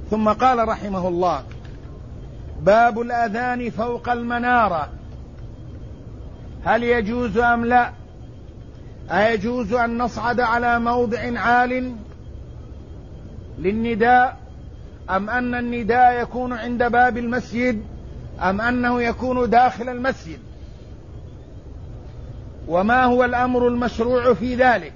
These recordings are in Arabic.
ثم قال رحمه الله: باب الأذان فوق المنارة، هل يجوز أم لا؟ أيجوز أن نصعد على موضع عال للنداء، أم أن النداء يكون عند باب المسجد، أم أنه يكون داخل المسجد؟ وما هو الأمر المشروع في ذلك؟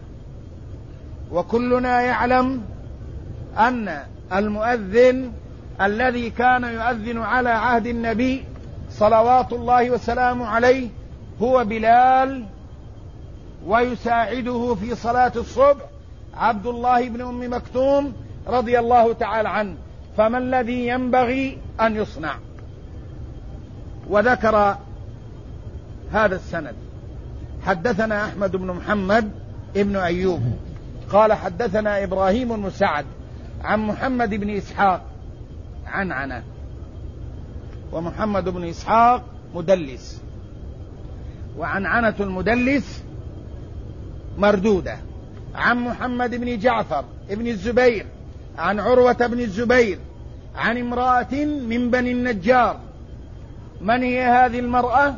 وكلنا يعلم أن المؤذن الذي كان يؤذن على عهد النبي صلوات الله وسلامه عليه هو بلال، ويساعده في صلاة الصبح عبد الله بن أم مكتوم رضي الله تعالى عنه، فما الذي ينبغي أن يصنع؟ وذكر هذا السند: حدثنا أحمد بن محمد ابن أيوب قال حدثنا إبراهيم بن سعد عن محمد بن إسحاق عنعنة، ومحمد بن إسحاق مدلس، وعنعنة المدلس مردودة، عن محمد بن جعفر بن الزبير عن عروة بن الزبير عن امرأة من بني النجار. من هي هذه المرأة؟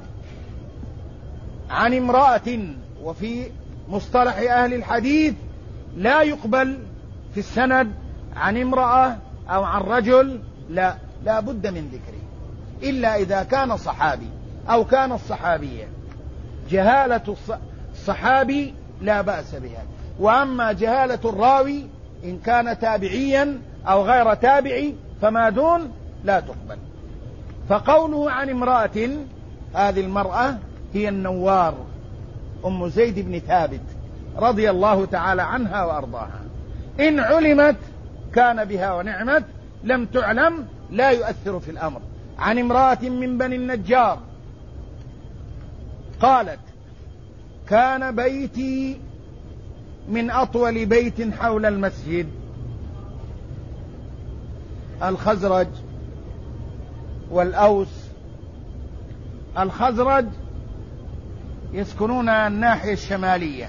عن امرأة، وفي مصطلح أهل الحديث لا يقبل في السند عن امرأة أو عن رجل، لا بد من ذكره إلا إذا كان صحابي أو كان الصحابية. جهالة الصحابي لا بأس بها، وأما جهالة الراوي إن كان تابعيا أو غير تابعي فما دون لا تقبل. فقوله عن امرأة، هذه المرأة هي النوار أم زيد بن ثابت رضي الله تعالى عنها وأرضاها. إن علمت كان بها ونعمت، لم تعلم لا يؤثر في الأمر. عن امرأة من بني النجار قالت: كان بيتي من أطول بيت حول المسجد. الخزرج والأوس. الخزرج يسكنون الناحية الشمالية،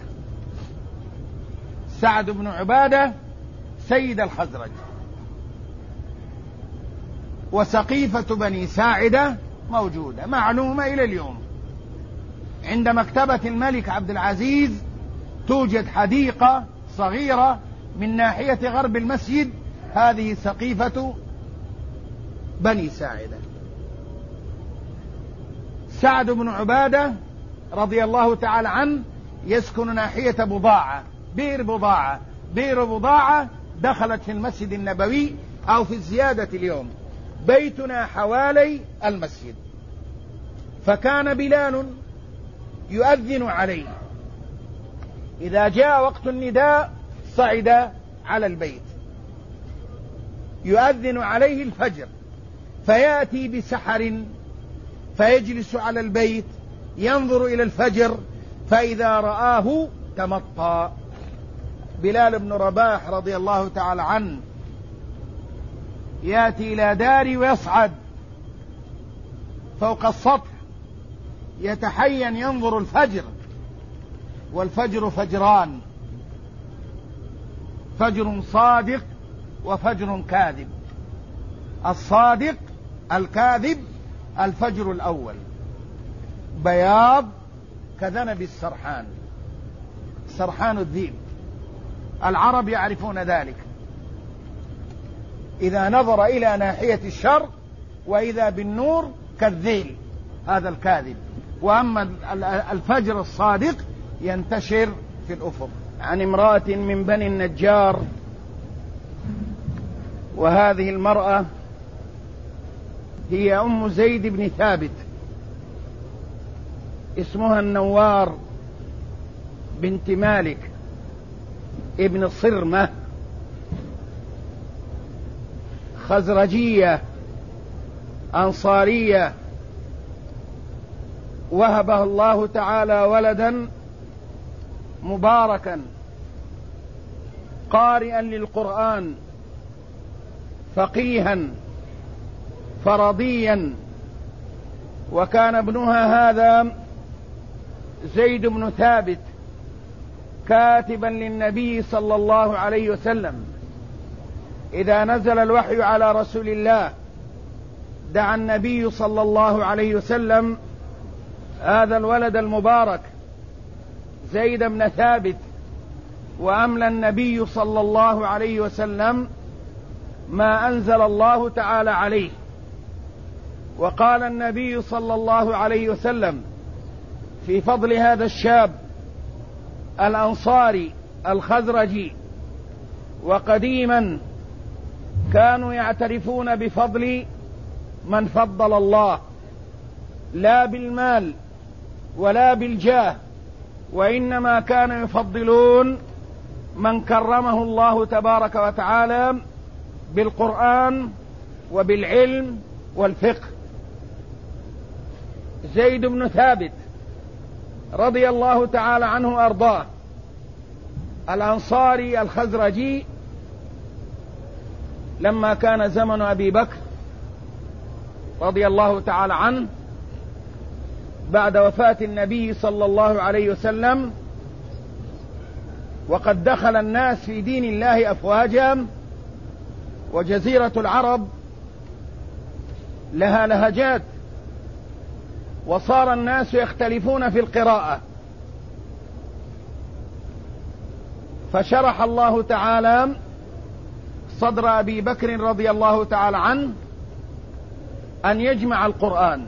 سعد بن عبادة سيد الخزرج، وسقيفة بني ساعدة موجودة معلومة إلى اليوم. عند مكتبة الملك عبد العزيز توجد حديقة صغيرة من ناحية غرب المسجد، هذه سقيفة بني ساعدة. سعد بن عبادة رضي الله تعالى عنه يسكن ناحية بضاعة، بئر بضاعة. بئر بضاعة دخلت في المسجد النبوي، أو في الزيادة اليوم بيتنا حوالي المسجد. فكان بلال يؤذن عليه، إذا جاء وقت النداء صعد على البيت يؤذن عليه الفجر، فيأتي بسحر فيجلس على البيت ينظر إلى الفجر، فإذا رآه تمطى. بلال بن رباح رضي الله تعالى عنه يأتي إلى داري ويصعد فوق السطح يتحين ينظر الفجر، والفجر فجران: فجر صادق وفجر كاذب. الصادق الكاذب الفجر الأول، بياض كذنب السرحان، سرحان الذئب، العرب يعرفون ذلك، إذا نظر إلى ناحية الشرق وإذا بالنور كالذيل، هذا الكاذب. وأما الفجر الصادق ينتشر في الأفق. عن امرأة من بني النجار، وهذه المرأة هي أم زيد بن ثابت، اسمها النوار بنت مالك ابن صرمة، خزرجية أنصارية، وهبها الله تعالى ولدا مباركا قارئا للقرآن فقيها فرضيا. وكان ابنها هذا زيد بن ثابت كاتبا للنبي صلى الله عليه وسلم، إذا نزل الوحي على رسول الله دعا النبي صلى الله عليه وسلم هذا الولد المبارك زيد بن ثابت، وأملى النبي صلى الله عليه وسلم ما أنزل الله تعالى عليه. وقال النبي صلى الله عليه وسلم في فضل هذا الشاب الأنصاري الخزرجي: وقديما كانوا يعترفون بفضل من فضل الله، لا بالمال ولا بالجاه، وإنما كانوا يفضلون من كرمه الله تبارك وتعالى بالقرآن وبالعلم والفقه. زيد بن ثابت رضي الله تعالى عنه وأرضاه الأنصاري الخزرجي، لما كان زمن أبي بكر رضي الله تعالى عنه بعد وفاة النبي صلى الله عليه وسلم، وقد دخل الناس في دين الله أفواجا، وجزيرة العرب لها لهجات، وصار الناس يختلفون في القراءة، فشرح الله تعالى صدر أبي بكر رضي الله تعالى عنه أن يجمع القرآن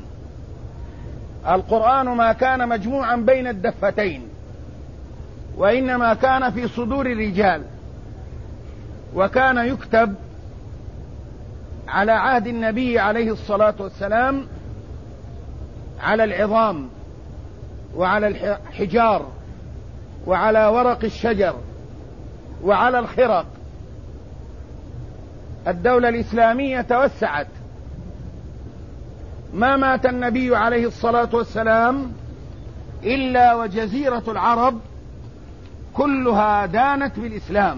ما كان مجموعا بين الدفتين، وإنما كان في صدور الرجال، وكان يكتب على عهد النبي عليه الصلاة والسلام على العظام وعلى الحجار وعلى ورق الشجر وعلى الخرق. الدولة الإسلامية توسعت، ما مات النبي عليه الصلاة والسلام إلا وجزيرة العرب كلها دانت بالإسلام.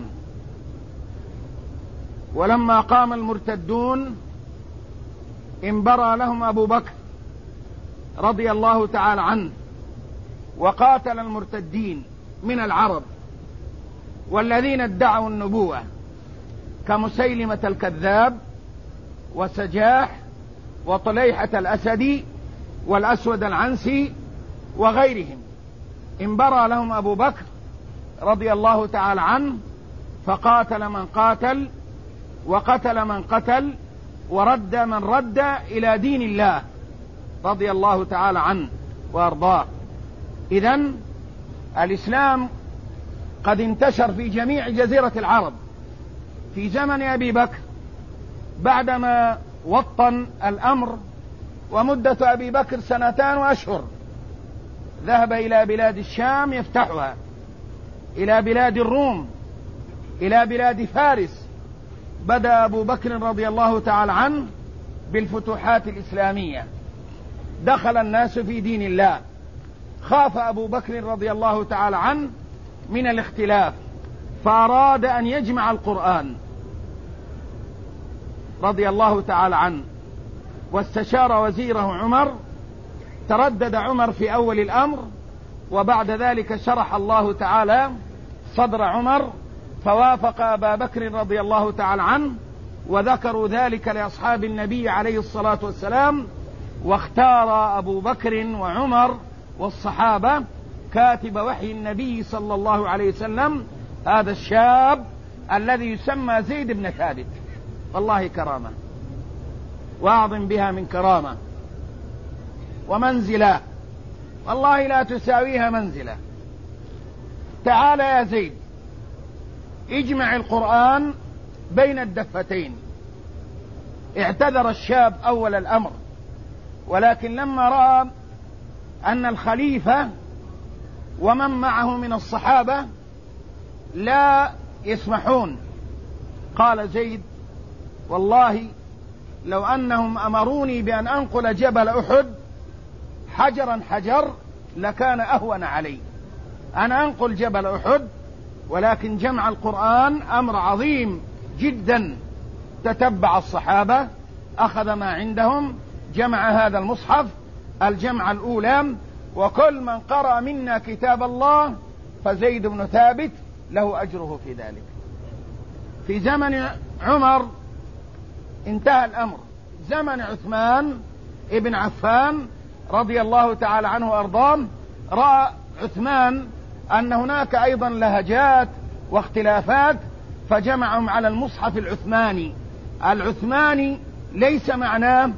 ولما قام المرتدون انبرى لهم أبو بكر رضي الله تعالى عنه، وقاتل المرتدين من العرب والذين ادعوا النبوة كمسيلمة الكذاب وسجاح وطليحة الأسدي والأسود العنسي وغيرهم. انبرى لهم أبو بكر رضي الله تعالى عنه، فقاتل من قاتل وقتل من قتل ورد من رد إلى دين الله رضي الله تعالى عنه وأرضاه. إذن الإسلام قد انتشر في جميع جزيرة العرب في زمن أبي بكر، بعدما وطن الأمر، ومدة أبي بكر 2 وأشهر. ذهب إلى بلاد الشام يفتحها، إلى بلاد الروم، إلى بلاد فارس. بدأ أبو بكر رضي الله تعالى عنه بالفتوحات الإسلامية، دخل الناس في دين الله. خاف أبو بكر رضي الله تعالى عنه من الاختلاف، فأراد أن يجمع القرآن رضي الله تعالى عنه، واستشار وزيره عمر. تردد عمر في أول الأمر، وبعد ذلك شرح الله تعالى صدر عمر، فوافق أبا بكر رضي الله تعالى عنه، وذكروا ذلك لأصحاب النبي عليه الصلاة والسلام. واختار أبو بكر وعمر والصحابة كاتب وحي النبي صلى الله عليه وسلم هذا الشاب الذي يسمى زيد بن ثابت. والله كرامة، وأعظم بها من كرامة ومنزلة، والله لا تساويها منزلة. تعال يا زيد، اجمع القرآن بين الدفتين. اعتذر الشاب أول الأمر، ولكن لما رأى أن الخليفة ومن معه من الصحابة لا يسمحون، قال زيد: والله لو أنهم أمروني بأن أنقل جبل أحد حجرا حجر لكان أهون علي. أنا أنقل جبل أحد، ولكن جمع القرآن أمر عظيم جدا. تتبع الصحابة، أخذ ما عندهم، جمع هذا المصحف الجمع الأولى، وكل من قرأ منا كتاب الله فزيد بن ثابت له أجره في ذلك. في زمن عمر انتهى الأمر. زمن عثمان ابن عفان رضي الله تعالى عنه وأرضاه، رأى عثمان أن هناك أيضا لهجات واختلافات، فجمعهم على المصحف العثماني. العثماني ليس معناه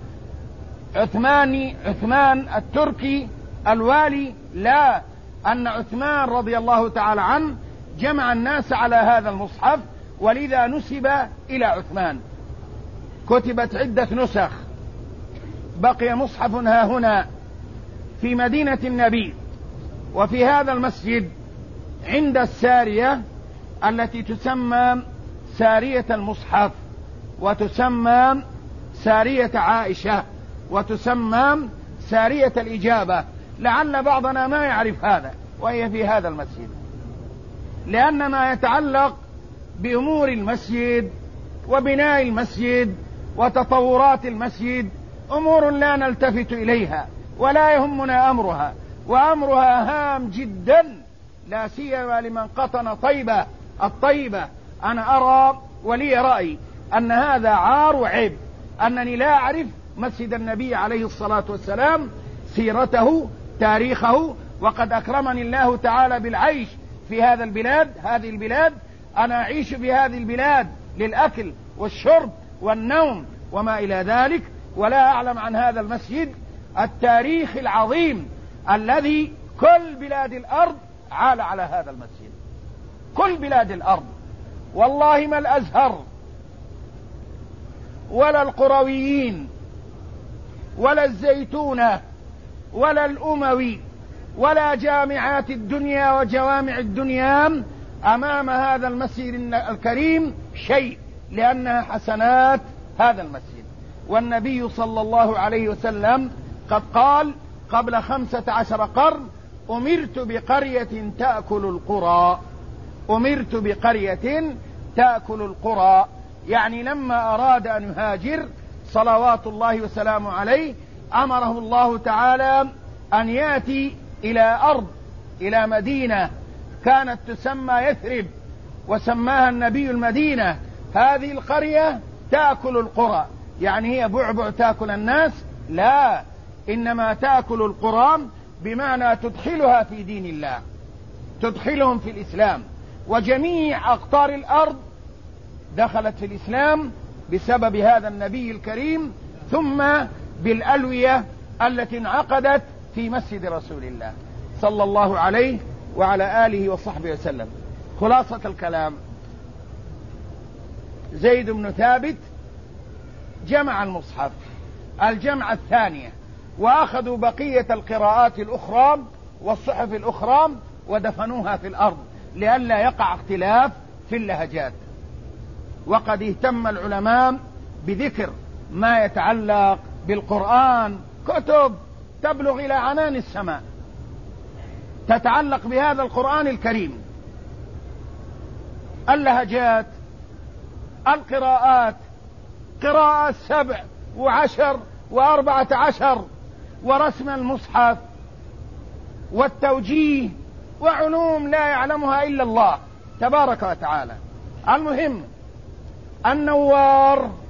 عثمان التركي الوالي، لا، أن عثمان رضي الله تعالى عنه جمع الناس على هذا المصحف، ولذا نسب إلى عثمان. كتبت عدة نسخ، بقي مصحف ها هنا في مدينة النبي وفي هذا المسجد عند السارية التي تسمى سارية المصحف، وتسمى سارية عائشة، وتسمى سارية الإجابة. لعل بعضنا ما يعرف هذا، وهي في هذا المسجد، لأن ما يتعلق بأمور المسجد وبناء المسجد وتطورات المسجد أمور لا نلتفت إليها ولا يهمنا أمرها، وأمرها هام جدا، لا سيما لمن قطن طيبة الطيبة. أنا أرى ولي رأي أن هذا عار وعيب أنني لا أعرف مسجد النبي عليه الصلاة والسلام، سيرته، تاريخه، وقد أكرمني الله تعالى بالعيش في هذه البلاد. أنا أعيش في هذه البلاد للأكل والشرب والنوم وما إلى ذلك، ولا أعلم عن هذا المسجد التاريخ العظيم الذي كل بلاد الأرض عال على هذا المسجد، كل بلاد الأرض. والله ما الأزهر ولا القرويين ولا الزيتونة ولا الأموي ولا جامعات الدنيا وجوامع الدنيا أمام هذا المسجد الكريم شيء، لأنها حسنات هذا المسجد. والنبي صلى الله عليه وسلم قد قال قبل 15 قرن: أمرت بقرية تأكل القرى. أمرت بقرية تأكل القرى، يعني لما أراد أن يهاجر صلوات الله وسلامه عليه أمره الله تعالى أن يأتي إلى مدينة كانت تسمى يثرب، وسماها النبي المدينة. هذه القرية تأكل القرى، يعني هي بعبع تأكل الناس؟ لا، إنما تأكل القرى بمعنى تدخلها في دين الله، تدخلهم في الإسلام. وجميع أقطار الأرض دخلت في الإسلام بسبب هذا النبي الكريم، ثم بالألوية التي انعقدت في مسجد رسول الله صلى الله عليه وعلى آله وصحبه وسلم. خلاصة الكلام: زيد بن ثابت جمع المصحف الجمع الثانية، وأخذوا بقية القراءات الأخرى والصحف الأخرى ودفنوها في الأرض لئلا يقع اختلاف في اللهجات. وقد اهتم العلماء بذكر ما يتعلق بالقرآن، كتب تبلغ إلى عنان السماء تتعلق بهذا القرآن الكريم، اللهجات، القراءات، قراءة 7 و10 و14، ورسم المصحف والتوجيه، وعلوم لا يعلمها إلا الله تبارك وتعالى. المهم، النوار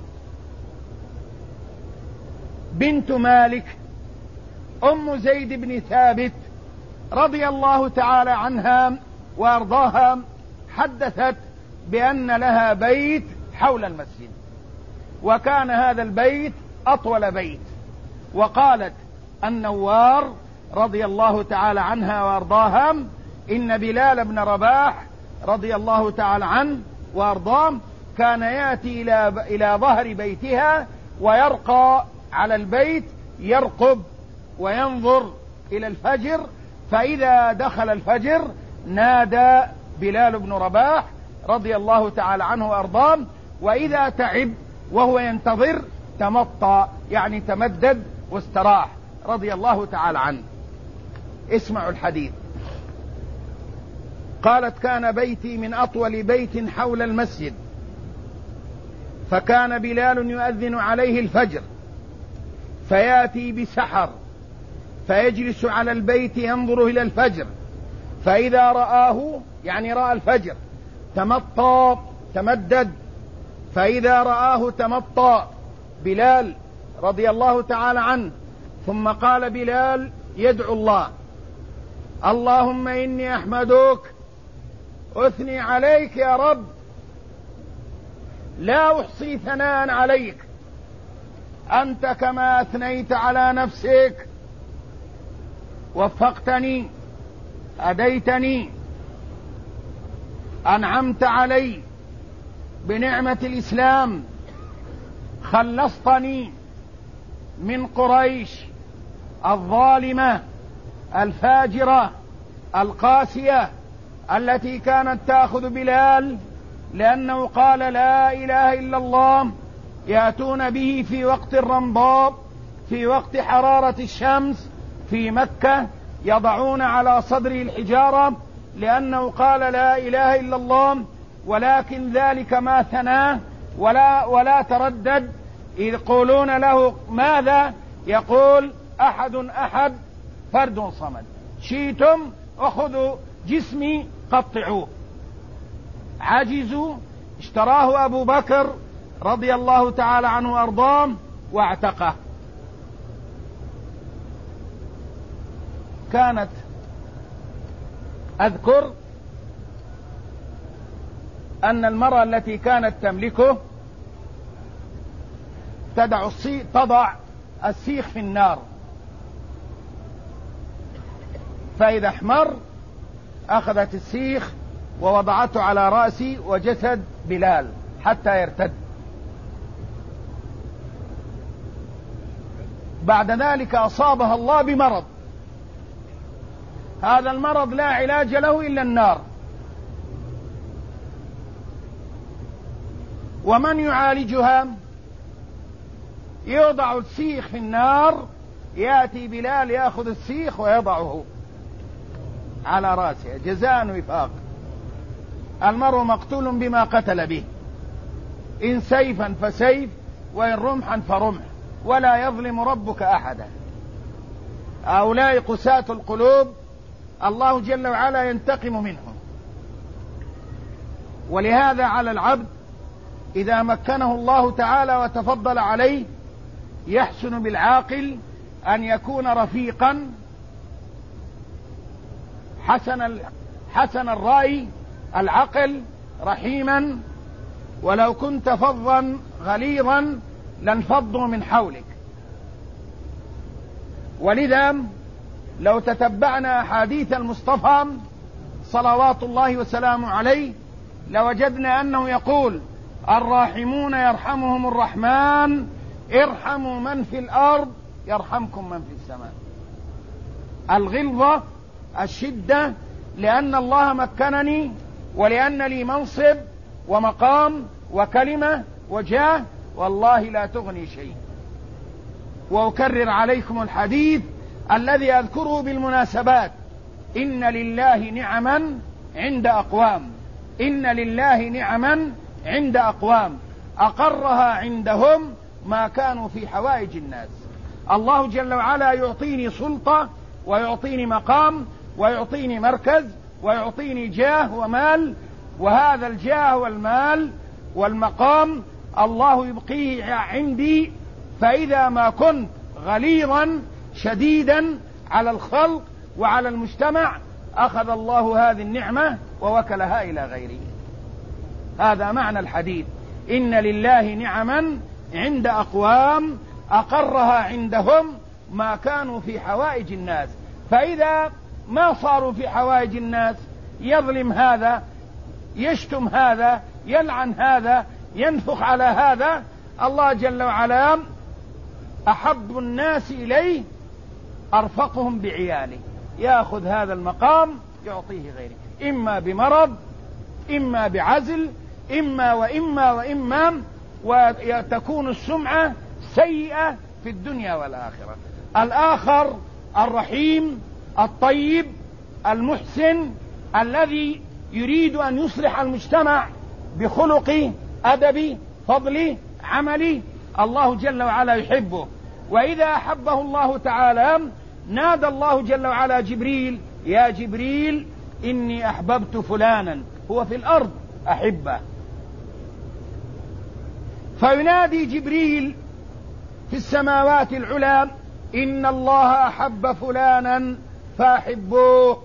بنت مالك أم زيد بن ثابت رضي الله تعالى عنها وأرضاها حدثت بأن لها بيت حول المسجد، وكان هذا البيت أطول بيت. وقالت النوار رضي الله تعالى عنها وأرضاها إن بلال بن رباح رضي الله تعالى عنه وأرضاه كان يأتي إلى ظهر بيتها ويرقى على البيت، يرقب وينظر إلى الفجر، فإذا دخل الفجر نادى بلال بن رباح رضي الله تعالى عنه وأرضاه، وإذا تعب وهو ينتظر تمطى، يعني تمدد واستراح رضي الله تعالى عنه. اسمعوا الحديث. قالت: كان بيتي من أطول بيت حول المسجد، فكان بلال يؤذن عليه الفجر، فيأتي بسحر فيجلس على البيت ينظر إلى الفجر، فإذا رآه، يعني رأى الفجر، تمطى تمدد، فإذا رآه تمطى بلال رضي الله تعالى عنه، ثم قال بلال يدعو الله: اللهم إني أحمدك أثني عليك يا رب، لا أحصي ثناء عليك، أنت كما أثنيت على نفسك، وفقتني، هديتني، أنعمت علي بنعمة الإسلام، خلصتني من قريش الظالمة الفاجرة القاسية التي كانت تأخذ بلال لأنه قال لا إله إلا الله، يأتون به في وقت الرمضاء، في وقت حرارة الشمس في مكة، يضعون على صدره الحجارة لأنه قال لا إله إلا الله، ولكن ذلك ما ثناه ولا تردد. يقولون له ماذا؟ يقول أحد أحد فرد صمد، شئتم أخذوا جسمي قطعوه. عجزوا، اشتراه أبو بكر رضي الله تعالى عنه وأرضاه واعتقه. كانت أذكر أن المرأة التي كانت تملكه تضع السيخ في النار، فإذا احمر أخذت السيخ ووضعته على رأسي وجسد بلال حتى يرتد. بعد ذلك أصابها الله بمرض، هذا المرض لا علاج له إلا النار، ومن يعالجها؟ يوضع السيخ في النار، يأتي بلال يأخذ السيخ ويضعه على رأسه جزاء وفاق. المرء مقتول بما قتل به، إن سيفا فسيف، وإن رمحا فرمح، ولا يظلم ربك أحدا. هؤلاء قساة القلوب الله جل وعلا ينتقم منهم، ولهذا على العبد إذا مكنه الله تعالى وتفضل عليه يحسن بالعاقل أن يكون رفيقا حسن الرأي العقل رحيما، ولو كنت فظا غليظا لانفضوا من حولك. ولذا لو تتبعنا أحاديث المصطفى صلوات الله وسلامه عليه لوجدنا أنه يقول: الراحمون يرحمهم الرحمن، ارحموا من في الأرض يرحمكم من في السماء. الغلظة، الشدة، لأن الله مكنني ولأن لي منصب ومقام وكلمة وجاه، والله لا تغني شيء. وأكرر عليكم الحديث الذي أذكره بالمناسبات: إن لله نعما عند أقوام، إن لله نعما عند أقوام أقرها عندهم ما كانوا في حوائج الناس. الله جل وعلا يعطيني سلطة ويعطيني مقام ويعطيني مركز ويعطيني جاه ومال، وهذا الجاه والمال والمقام الله يبقيه عندي. فإذا ما كنت غليظا شديدا على الخلق وعلى المجتمع أخذ الله هذه النعمة ووكلها إلى غيره. هذا معنى الحديث: إن لله نعما عند أقوام أقرها عندهم ما كانوا في حوائج الناس. فإذا ما صاروا في حوائج الناس يظلم هذا، يشتم هذا، يلعن هذا، ينفخ على هذا، الله جل وعلا أحب الناس إليه أرفقهم بعياله، يأخذ هذا المقام يعطيه غيره، إما بمرض، إما بعزل، إما وإما وإما، وتكون السمعة سيئة في الدنيا والآخرة. الآخر الرحيم الطيب المحسن الذي يريد أن يصلح المجتمع بخلقه، أدبه، فضله، عمله، الله جل وعلا يحبه. وإذا أحبه الله تعالى نادى الله جل وعلا جبريل: يا جبريل إني أحببت فلانا، هو في الأرض أحبه. فينادي جبريل في السماوات العلى: إن الله أحب فلانا فأحبوه،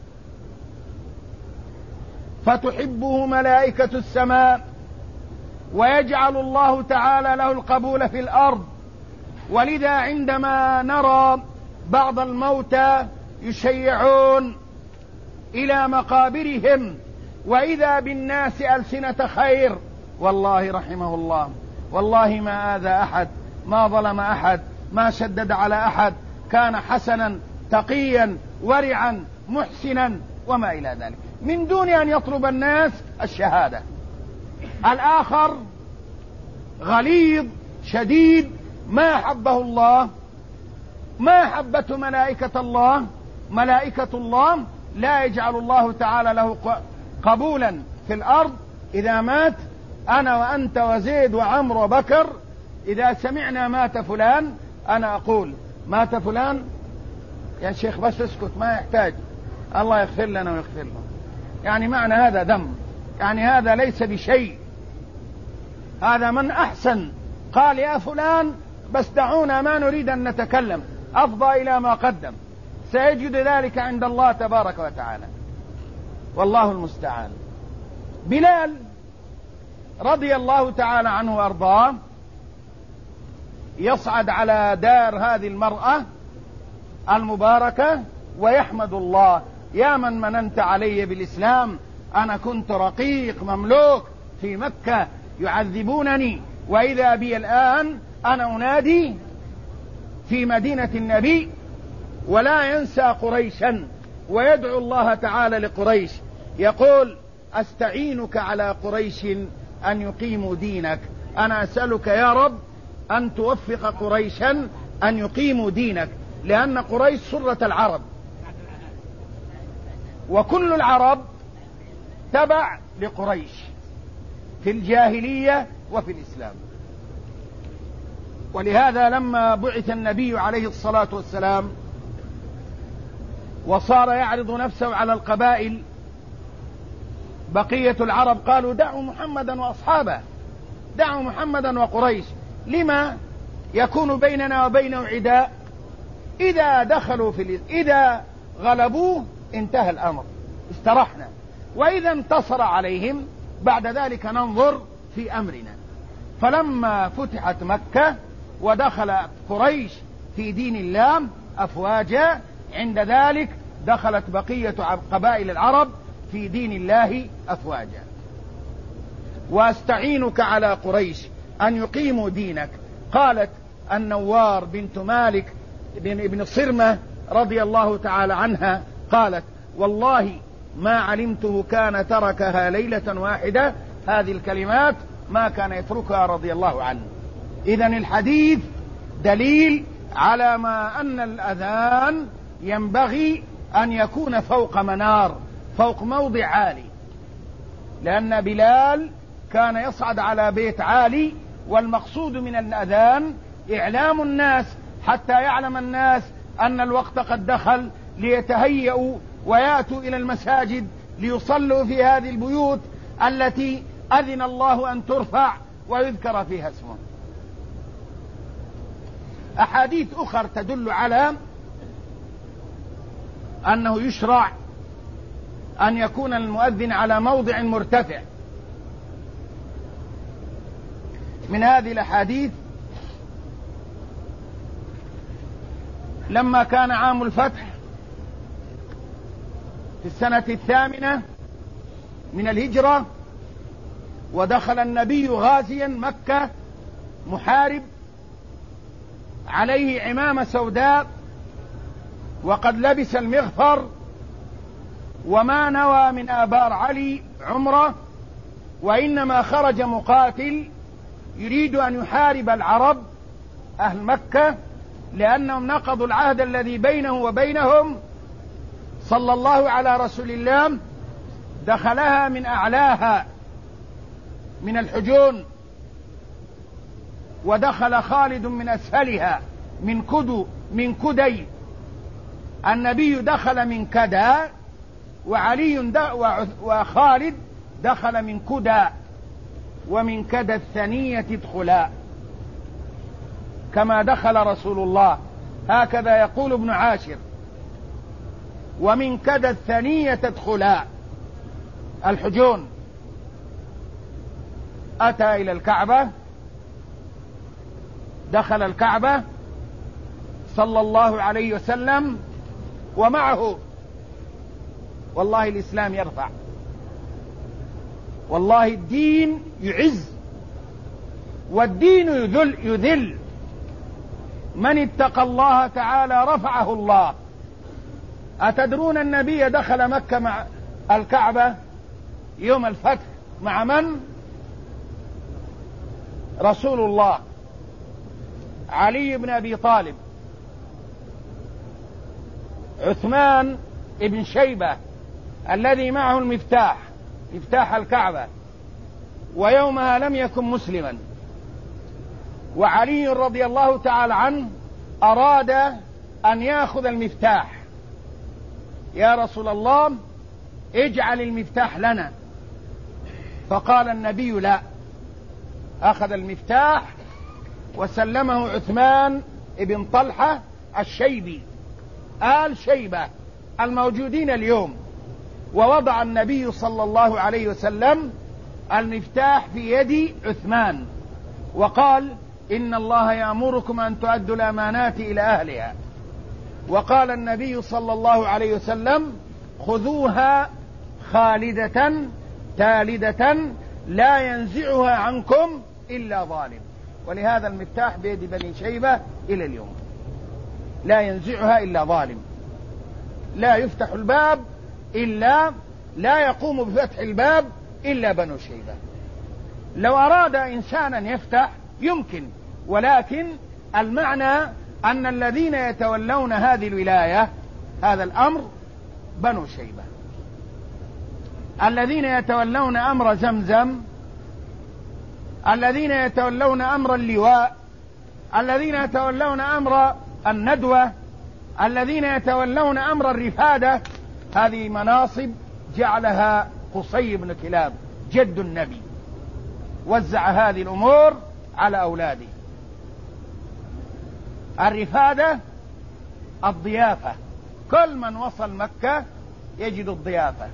فتحبه ملائكة السماء، ويجعل الله تعالى له القبول في الأرض. ولذا عندما نرى بعض الموتى يشيعون إلى مقابرهم وإذا بالناس ألسنة خير، والله رحمه الله، والله ما آذى أحد، ما ظلم أحد، ما شدد على أحد، كان حسنا تقيا ورعا محسنا وما إلى ذلك، من دون أن يطلب الناس الشهادة. الآخر غليظ شديد، ما حبه الله، ما حبته ملائكة الله، ملائكة الله لا يجعل الله تعالى له قبولا في الأرض. إذا مات أنا وأنت وزيد وعمر وبكر، إذا سمعنا مات فلان، أنا أقول: مات فلان يا شيخ، بس اسكت، ما يحتاج، الله يغفر لنا ويغفر له. يعني معنى هذا ذنب، يعني هذا ليس بشيء، هذا من أحسن قال: يا فلان بس دعونا، ما نريد أن نتكلم، أفضى إلى ما قدم، سيجد ذلك عند الله تبارك وتعالى، والله المستعان. بلال رضي الله تعالى عنه وأرضاه يصعد على دار هذه المرأة المباركة ويحمد الله: يا من مننت علي بالإسلام، أنا كنت رقيق مملوك في مكة يعذبونني، وإذا بي الآن أنا أنادي في مدينة النبي. ولا ينسى قريشا، ويدعو الله تعالى لقريش، يقول: أستعينك على قريش أن يقيموا دينك، أنا أسألك يا رب أن توفق قريشا أن يقيموا دينك، لأن قريش سرة العرب، وكل العرب تبع لقريش في الجاهلية وفي الإسلام. ولهذا لما بعث النبي عليه الصلاة والسلام وصار يعرض نفسه على القبائل، بقية العرب قالوا: دعوا محمدا وأصحابه، دعوا محمدا وقريش، لما يكون بيننا وبينه عداء؟ إذا دخلوا إذا غلبوه انتهى الأمر، استرحنا، وإذا انتصر عليهم بعد ذلك ننظر في أمرنا. فلما فتحت مكة ودخل قريش في دين الله أفواجا، عند ذلك دخلت بقية قبائل العرب في دين الله أفواجا. وأستعينك على قريش أن يقيموا دينك. قالت النوار بنت مالك ابن صرمة رضي الله تعالى عنها، قالت: والله ما علمته كان تركها ليلة واحدة، هذه الكلمات ما كان يتركها رضي الله عنه. إذن الحديث دليل على ما أن الأذان ينبغي أن يكون فوق منار، فوق موضع عالي، لأن بلال كان يصعد على بيت عالي، والمقصود من الأذان إعلام الناس حتى يعلم الناس أن الوقت قد دخل، ليتهيئوا ويأتوا إلى المساجد ليصلوا في هذه البيوت التي أذن الله أن ترفع ويذكر فيها اسمه. أحاديث أخرى تدل على أنه يشرع أن يكون المؤذن على موضع مرتفع. من هذه الأحاديث: لما كان عام الفتح في السنة 8 من الهجرة، ودخل النبي غازيا مكة محارب، عليه عمامة سوداء، وقد لبس المغفر، وما نوى من آبار علي عمره، وإنما خرج مقاتل يريد أن يحارب العرب أهل مكة، لأنهم نقضوا العهد الذي بينه وبينهم. صلى الله على رسول الله، دخلها من أعلاها من الحجون، ودخل خالد من أسفلها من كدي. النبي دخل من كدا، وخالد دخل من كدى، ومن كدى الثنية ادخلا، كما دخل رسول الله، هكذا يقول ابن عاشر: ومن كدى الثنية ادخلا. الحجون أتى إلى الكعبة، دخل الكعبة صلى الله عليه وسلم ومعه، والله الإسلام يرفع، والله الدين يعز، والدين يذل. من اتقى الله تعالى رفعه الله. أتدرون النبي دخل مكة مع الكعبة يوم الفتح مع من؟ رسول الله، علي بن أبي طالب، عثمان بن شيبة الذي معه المفتاح، مفتاح الكعبة، ويومها لم يكن مسلما. وعلي رضي الله تعالى عنه أراد أن يأخذ المفتاح: يا رسول الله اجعل المفتاح لنا. فقال النبي: لا. أخذ المفتاح وسلمه عثمان بن طلحة الشيبي، آل شيبة الموجودين اليوم، ووضع النبي صلى الله عليه وسلم المفتاح في يد عثمان، وقال: إن الله يأمركم أن تؤدوا الأمانات إلى أهلها. وقال النبي صلى الله عليه وسلم: خذوها خالدة تالدة لا ينزعها عنكم إلا ظالم. ولهذا المفتاح بيد بني شيبة إلى اليوم، لا ينزعها إلا ظالم، لا يفتح الباب إلا، لا يقوم بفتح الباب إلا بنو شيبة. لو أراد إنسانا يفتح يمكن، ولكن المعنى أن الذين يتولون هذه الولاية، هذا الأمر، بنو شيبة. الذين يتولون أمر زمزم، الذين يتولون أمر اللواء، الذين يتولون أمر الندوة، الذين يتولون أمر الرفادة، هذه مناصب جعلها قصي بن كلاب جد النبي، وزع هذه الأمور على أولاده. الرفادة الضيافة، كل من وصل مكة يجد الضيافة.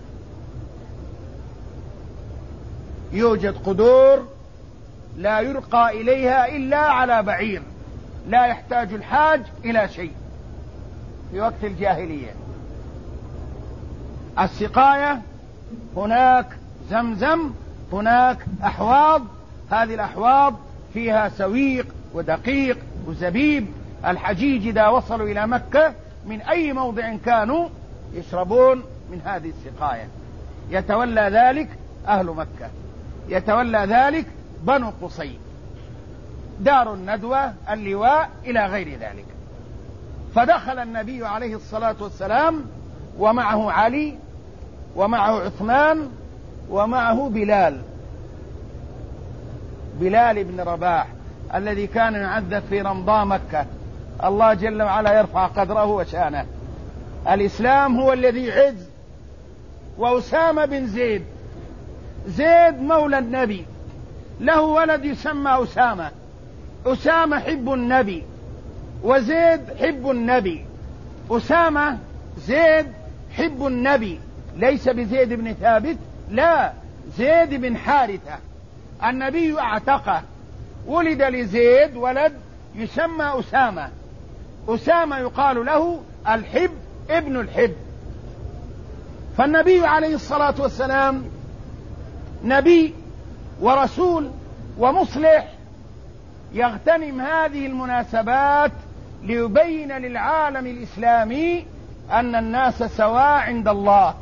يوجد قدور لا يرقى إليها إلا على بعير، لا يحتاج الحاج إلى شيء في وقت الجاهلية. السقاية هناك زمزم، هناك أحواض، هذه الأحواض فيها سويق ودقيق وزبيب. الحجيج إذا وصلوا إلى مكة من أي موضع كانوا يشربون من هذه السقاية. يتولى ذلك أهل مكة، يتولى ذلك بنو قصي، دار الندوة، اللواء، إلى غير ذلك. فدخل النبي عليه الصلاة والسلام ومعه علي ومعه عثمان ومعه بلال بن رباح الذي كان يعذب في رمضاء مكة. الله جل وعلا يرفع قدره وشانه. الإسلام هو الذي يعز. وأسامة بن زيد مولى النبي، له ولد يسمى أسامة. أسامة حب النبي وزيد حب النبي. أسامة زيد حب النبي، ليس بزيد بن ثابت، لا، زيد بن حارثة. النبي اعتقه، ولد لزيد ولد يسمى أسامة. أسامة يقال له الحب ابن الحب. فالنبي عليه الصلاة والسلام نبي ورسول ومصلح، يغتنم هذه المناسبات ليبين للعالم الإسلامي أن الناس سواء عند الله.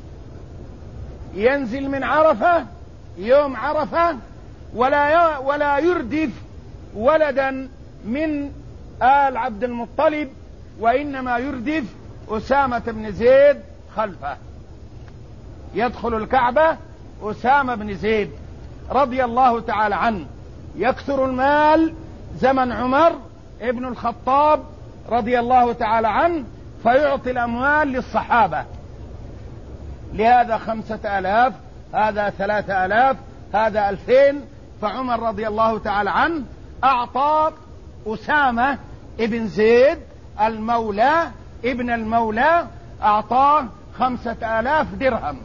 ينزل من عرفة يوم عرفة ولا يردف ولدا من آل عبد المطلب، وإنما يردف أسامة بن زيد خلفه. يدخل الكعبة أسامة بن زيد رضي الله تعالى عنه. يكثر المال زمن عمر ابن الخطاب رضي الله تعالى عنه، فيعطي الأموال للصحابة. لهذا 5000، هذا 3000، هذا 2000، فعمر رضي الله تعالى عنه أعطى أسامة ابن زيد المولى ابن المولى أعطاه 5000 درهم،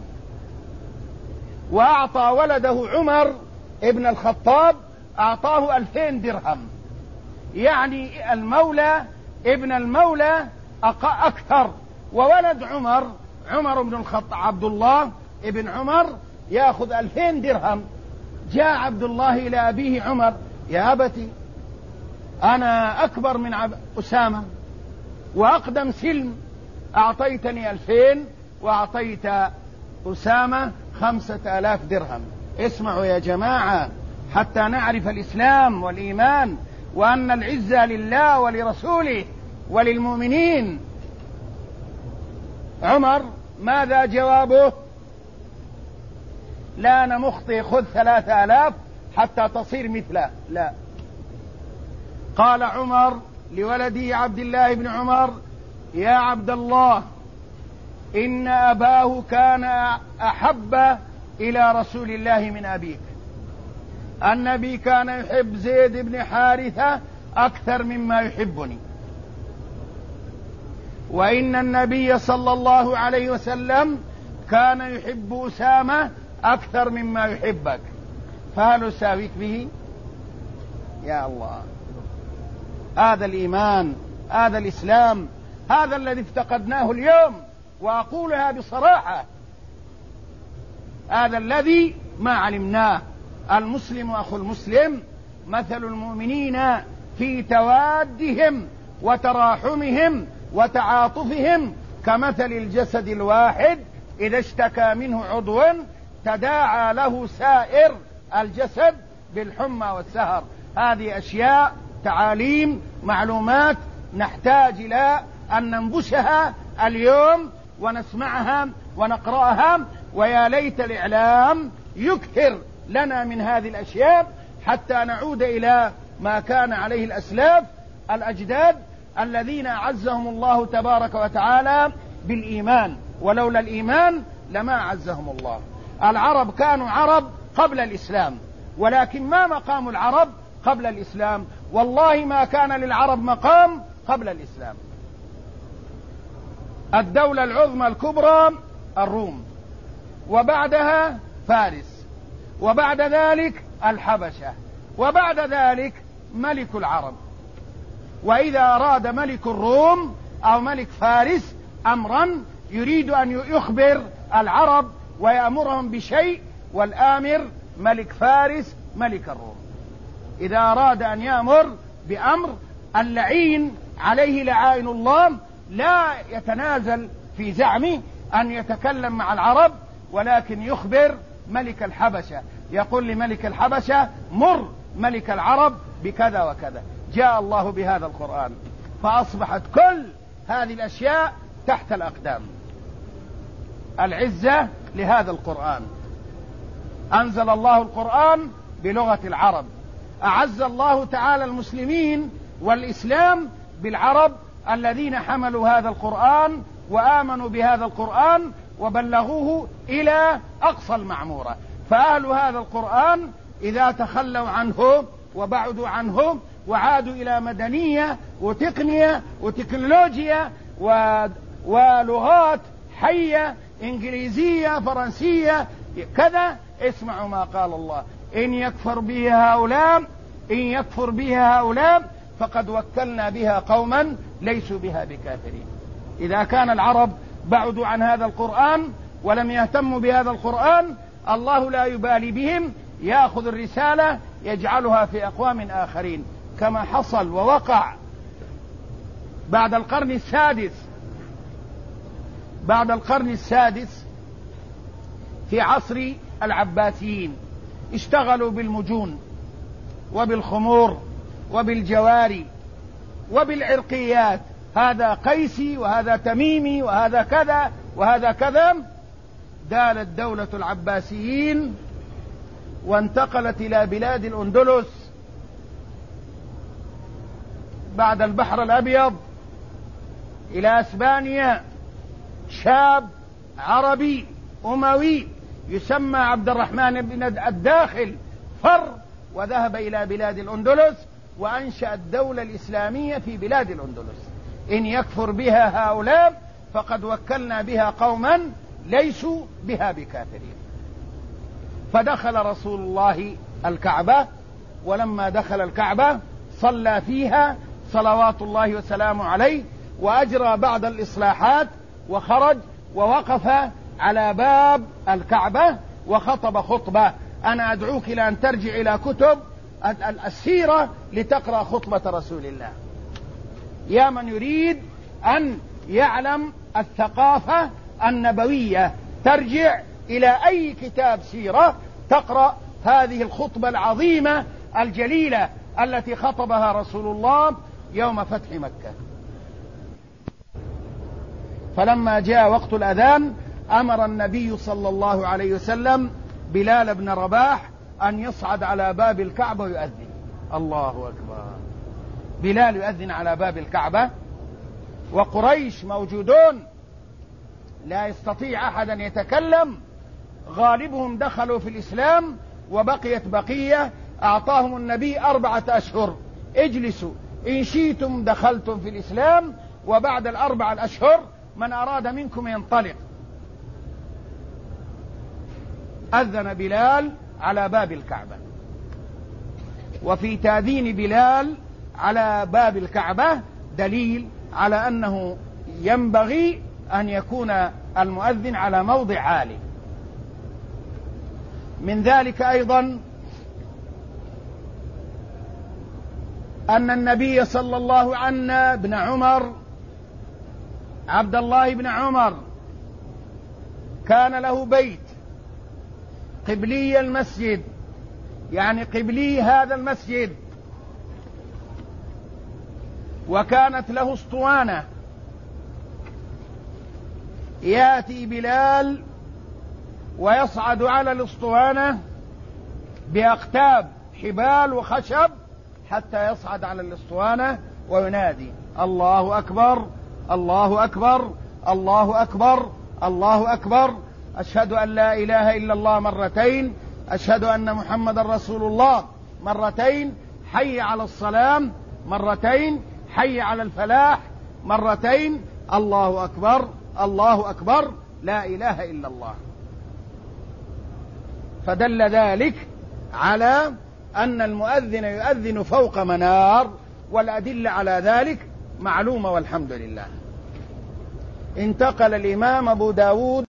وأعطى ولده عمر ابن الخطاب أعطاه 2000 درهم. يعني المولى ابن المولى أكثر، وولد عمر بن الخطاب عبد الله ابن عمر يأخذ 2000 درهم. جاء عبد الله إلى أبيه عمر: يا أبتي، أنا أكبر من أسامة وأقدم سلم، أعطيتني 2000 وأعطيت أسامة 5000 درهم. اسمعوا يا جماعة حتى نعرف الإسلام والإيمان، وأن العزة لله ولرسوله وللمؤمنين. عمر ماذا جوابه؟ لا أنا مخطئ، خذ 3000 حتى تصير مثله. لا، قال عمر لولده عبد الله بن عمر: يا عبد الله، إن أباه كان أحب إلى رسول الله من أبيك. النبي كان يحب زيد بن حارثة أكثر مما يحبني، وإن النبي صلى الله عليه وسلم كان يحب أسامة أكثر مما يحبك، فهل أساويك به؟ يا الله، هذا الإيمان، هذا الإسلام، هذا الذي افتقدناه اليوم، وأقولها بصراحة، هذا الذي ما علمناه. المسلم أخو المسلم مثل المؤمنين في توادهم وتراحمهم وتعاطفهم كمثل الجسد الواحد إذا اشتكى منه عضو تداعى له سائر الجسد بالحمى والسهر. هذه أشياء، تعاليم، معلومات نحتاج إلى أن ننبشها اليوم ونسمعها ونقرأها، ويا ليت الإعلام يكثر لنا من هذه الأشياء حتى نعود إلى ما كان عليه الأسلاف الأجداد الذين أعزهم الله تبارك وتعالى بالإيمان، ولولا الإيمان لما أعزهم الله. العرب كانوا عرب قبل الإسلام، ولكن ما مقام العرب قبل الإسلام؟ والله ما كان للعرب مقام قبل الإسلام. الدولة العظمى الكبرى الروم، وبعدها فارس، وبعد ذلك الحبشة، وبعد ذلك ملك العرب. وإذا أراد ملك الروم أو ملك فارس أمرا يريد أن يخبر العرب ويأمرهم بشيء، والآمر ملك فارس ملك الروم. إذا أراد أن يأمر بأمر اللعين عليه لعائن الله لا يتنازل في زعمه أن يتكلم مع العرب، ولكن يخبر ملك الحبشة، يقول لملك الحبشة: مر ملك العرب بكذا وكذا. جاء الله بهذا القرآن، فأصبحت كل هذه الأشياء تحت الأقدام. العزة لهذا القرآن. أنزل الله القرآن بلغة العرب، أعز الله تعالى المسلمين والإسلام بالعرب الذين حملوا هذا القرآن وآمنوا بهذا القرآن وبلغوه إلى أقصى المعمورة. فأهل هذا القرآن إذا تخلوا عنه وبعدوا عنه وعادوا إلى مدنية وتقنية وتكنولوجيا ولغات حية إنجليزية فرنسية كذا، اسمعوا ما قال الله: إن يكفر بها هؤلاء فقد وكلنا بها قوما ليسوا بها بكافرين. إذا كان العرب بعدوا عن هذا القرآن ولم يهتموا بهذا القرآن، الله لا يبالي بهم، يأخذ الرسالة يجعلها في أقوام آخرين، كما حصل ووقع بعد القرن السادس في عصر العباسيين. اشتغلوا بالمجون وبالخمور وبالجواري وبالعرقيات، هذا قيسي وهذا تميمي وهذا كذا وهذا كذا. دالت دولة العباسيين وانتقلت إلى بلاد الأندلس بعد البحر الأبيض إلى إسبانيا. شاب عربي أموي يسمى عبد الرحمن بن الداخل فر وذهب إلى بلاد الأندلس وأنشأ الدولة الإسلامية في بلاد الأندلس. إن يكفر بها هؤلاء فقد وكلنا بها قوما ليسوا بها بكافرين. فدخل رسول الله الكعبة، ولما دخل الكعبة صلى فيها صلوات الله وسلامه عليه، وأجرى بعض الإصلاحات، وخرج ووقف على باب الكعبة وخطب خطبة. أنا أدعوك إلى أن ترجع إلى كتب السيرة لتقرأ خطبة رسول الله. يا من يريد أن يعلم الثقافة النبوية ترجع إلى أي كتاب سيرة تقرأ هذه الخطبة العظيمة الجليلة التي خطبها رسول الله يوم فتح مكة. فلما جاء وقت الأذان أمر النبي صلى الله عليه وسلم بلال بن رباح أن يصعد على باب الكعبة ويؤذن. الله أكبر. بلال يؤذن على باب الكعبة وقريش موجودون، لا يستطيع أحد أن يتكلم، غالبهم دخلوا في الإسلام وبقيت بقية. أعطاهم النبي 4 أشهر، اجلسوا إن شئتم دخلتم في الإسلام، وبعد 4 الأشهر من أراد منكم ينطلق. أذن بلال على باب الكعبة. وفي تأذين بلال على باب الكعبة دليل على أنه ينبغي أن يكون المؤذن على موضع عالي. من ذلك أيضا أن النبي صلى الله عنه بن عمر، عبد الله بن عمر، كان له بيت قبلي المسجد، يعني قبلي هذا المسجد، وكانت له اسطوانة. يأتي بلال ويصعد على الاسطوانة بأقتاب حبال وخشب حتى يصعد على الاسطوانة وينادي: الله أكبر، الله أكبر، الله أكبر، الله أكبر، أشهد أن لا إله إلا الله مرتين، أشهد أن محمد رسول الله مرتين، حي على الصلاة مرتين، حي على الفلاح مرتين، الله أكبر، الله أكبر، لا إله إلا الله. فدل ذلك على أن المؤذن يؤذن فوق منار، والأدلة على ذلك معلومة والحمد لله. انتقل الإمام أبو داود